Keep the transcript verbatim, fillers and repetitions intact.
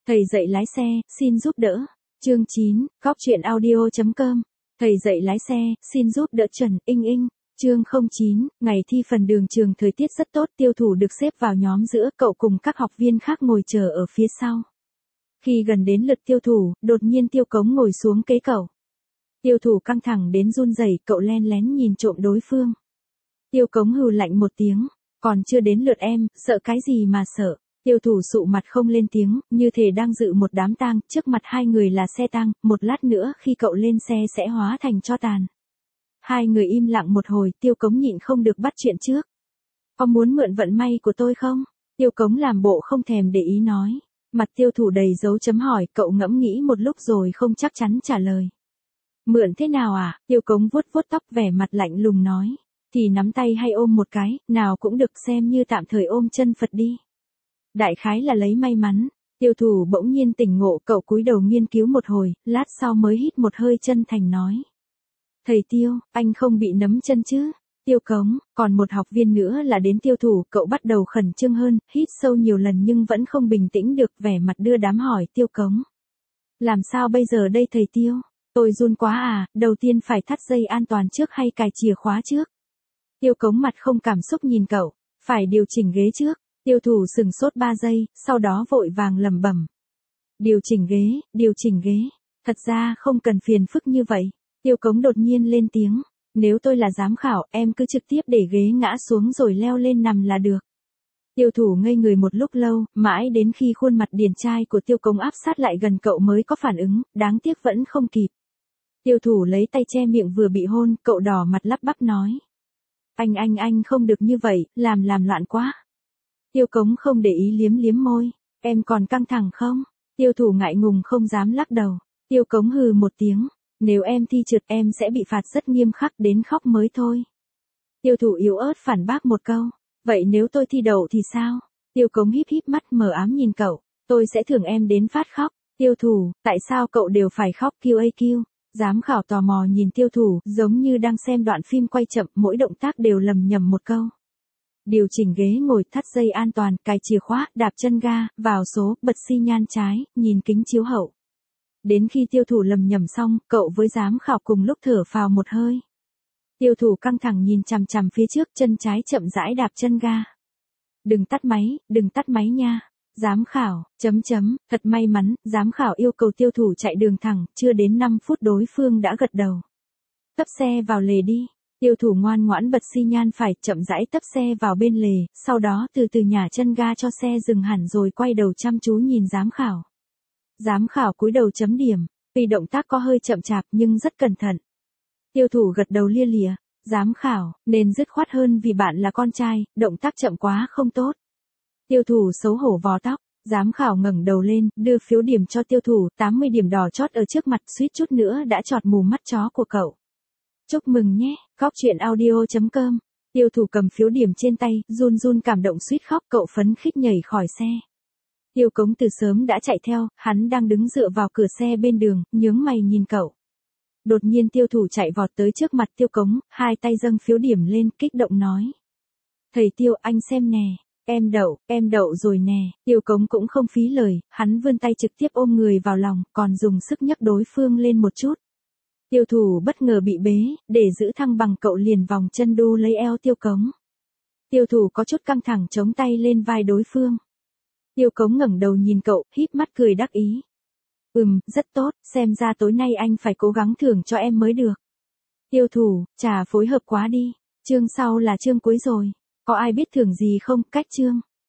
Thầy dạy lái xe, xin giúp đỡ. Chương chín, Cóc truyện audio chấm com. Thầy dạy lái xe, xin giúp đỡ Trần Inh Inh. Chương không chín, ngày thi phần đường trường thời tiết rất tốt, Tiêu Thủ được xếp vào nhóm giữa, cậu cùng các học viên khác ngồi chờ ở phía sau. Khi gần đến lượt Tiêu Thủ, đột nhiên Tiêu Cống ngồi xuống kế cậu. Tiêu Thủ căng thẳng đến run rẩy, cậu len lén nhìn trộm đối phương. Tiêu Cống hừ lạnh một tiếng, còn chưa đến lượt em, sợ cái gì mà sợ. Tiêu Thủ sụ mặt không lên tiếng, như thể đang dự một đám tang, trước mặt hai người là xe tang, một lát nữa khi cậu lên xe sẽ hóa thành tro tàn. Hai người im lặng một hồi, Tiêu Cống nhịn không được bắt chuyện trước. Có muốn mượn vận may của tôi không? Tiêu Cống làm bộ không thèm để ý nói. Mặt Tiêu Thủ đầy dấu chấm hỏi, cậu ngẫm nghĩ một lúc rồi không chắc chắn trả lời. Mượn thế nào à? Tiêu Cống vuốt vuốt tóc vẻ mặt lạnh lùng nói. Thì nắm tay hay ôm một cái, nào cũng được, xem như tạm thời ôm chân Phật đi. Đại khái là lấy may mắn. Tiêu Thủ bỗng nhiên tỉnh ngộ, cậu cúi đầu nghiên cứu một hồi, lát sau mới hít một hơi chân thành nói. Thầy Tiêu, anh không bị nấm chân chứ? Tiêu Cống, còn một học viên nữa là đến Tiêu Thủ, cậu bắt đầu khẩn trương hơn, hít sâu nhiều lần nhưng vẫn không bình tĩnh được, vẻ mặt đưa đám hỏi Tiêu Cống. Làm sao bây giờ đây thầy Tiêu? Tôi run quá à, đầu tiên phải thắt dây an toàn trước hay cài chìa khóa trước? Tiêu Cống mặt không cảm xúc nhìn cậu, phải điều chỉnh ghế trước. Tiêu Thủ sừng sốt ba giây, sau đó vội vàng lẩm bẩm. Điều chỉnh ghế, điều chỉnh ghế. Thật ra không cần phiền phức như vậy. Tiêu Cống đột nhiên lên tiếng. Nếu tôi là giám khảo, em cứ trực tiếp để ghế ngã xuống rồi leo lên nằm là được. Tiêu Thủ ngây người một lúc lâu, mãi đến khi khuôn mặt điển trai của Tiêu Cống áp sát lại gần cậu mới có phản ứng, đáng tiếc vẫn không kịp. Tiêu Thủ lấy tay che miệng vừa bị hôn, cậu đỏ mặt lắp bắp nói. Anh anh anh không được như vậy, làm làm loạn quá. Tiêu Cống không để ý liếm liếm môi. Em còn căng thẳng không? Tiêu Thủ ngại ngùng không dám lắc đầu. Tiêu Cống hừ một tiếng. Nếu em thi trượt em sẽ bị phạt rất nghiêm khắc, đến khóc mới thôi. Tiêu Thủ yếu ớt phản bác một câu. Vậy nếu tôi thi đậu thì sao? Tiêu Cống híp híp mắt mờ ám nhìn cậu. Tôi sẽ thưởng em đến phát khóc. Tiêu Thủ, tại sao cậu đều phải khóc kiu ây kiu? Giám khảo tò mò nhìn Tiêu Thủ, giống như đang xem đoạn phim quay chậm, mỗi động tác đều lầm nhầm một câu. Điều chỉnh ghế ngồi, thắt dây an toàn, cài chìa khóa, đạp chân ga, vào số, bật xi nhan trái, nhìn kính chiếu hậu. Đến khi Tiêu Thủ lầm nhầm xong, cậu với giám khảo cùng lúc thở phào một hơi. Tiêu Thủ căng thẳng nhìn chằm chằm phía trước, chân trái chậm rãi đạp chân ga. Đừng tắt máy, đừng tắt máy nha. Giám khảo, chấm chấm, thật may mắn, giám khảo yêu cầu Tiêu Thủ chạy đường thẳng, chưa đến năm phút đối phương đã gật đầu. Tấp xe vào lề đi. Tiêu Thủ ngoan ngoãn bật xi nhan phải, chậm rãi tấp xe vào bên lề, sau đó từ từ nhả chân ga cho xe dừng hẳn rồi quay đầu chăm chú nhìn giám khảo. Giám khảo cúi đầu chấm điểm, vì động tác có hơi chậm chạp nhưng rất cẩn thận. Tiêu Thủ gật đầu lia lịa, giám khảo, nên dứt khoát hơn vì bạn là con trai, động tác chậm quá không tốt. Tiêu Thủ xấu hổ vò tóc, giám khảo ngẩng đầu lên, đưa phiếu điểm cho Tiêu Thủ, tám mươi điểm đỏ chót ở trước mặt, suýt chút nữa đã chọt mù mắt chó của cậu. Chúc mừng nhé, Cóc truyện audio chấm com. Tiêu Thủ cầm phiếu điểm trên tay, run run cảm động suýt khóc, cậu phấn khích nhảy khỏi xe. Tiêu Cống từ sớm đã chạy theo, hắn đang đứng dựa vào cửa xe bên đường, nhướng mày nhìn cậu. Đột nhiên Tiêu Thủ chạy vọt tới trước mặt Tiêu Cống, hai tay dâng phiếu điểm lên, kích động nói. Thầy Tiêu, anh xem nè, em đậu, em đậu rồi nè. Tiêu Cống cũng không phí lời, hắn vươn tay trực tiếp ôm người vào lòng, còn dùng sức nhấc đối phương lên một chút. Tiêu Thủ bất ngờ bị bế, để giữ thăng bằng cậu liền vòng chân đu lấy eo Tiêu Cống. Tiêu Thủ có chút căng thẳng chống tay lên vai đối phương. Tiêu Cống ngẩng đầu nhìn cậu, híp mắt cười đắc ý. Ừm, rất tốt, xem ra tối nay anh phải cố gắng thưởng cho em mới được. Tiêu Thủ, chà phối hợp quá đi, chương sau là chương cuối rồi, có ai biết thưởng gì không, cách chương.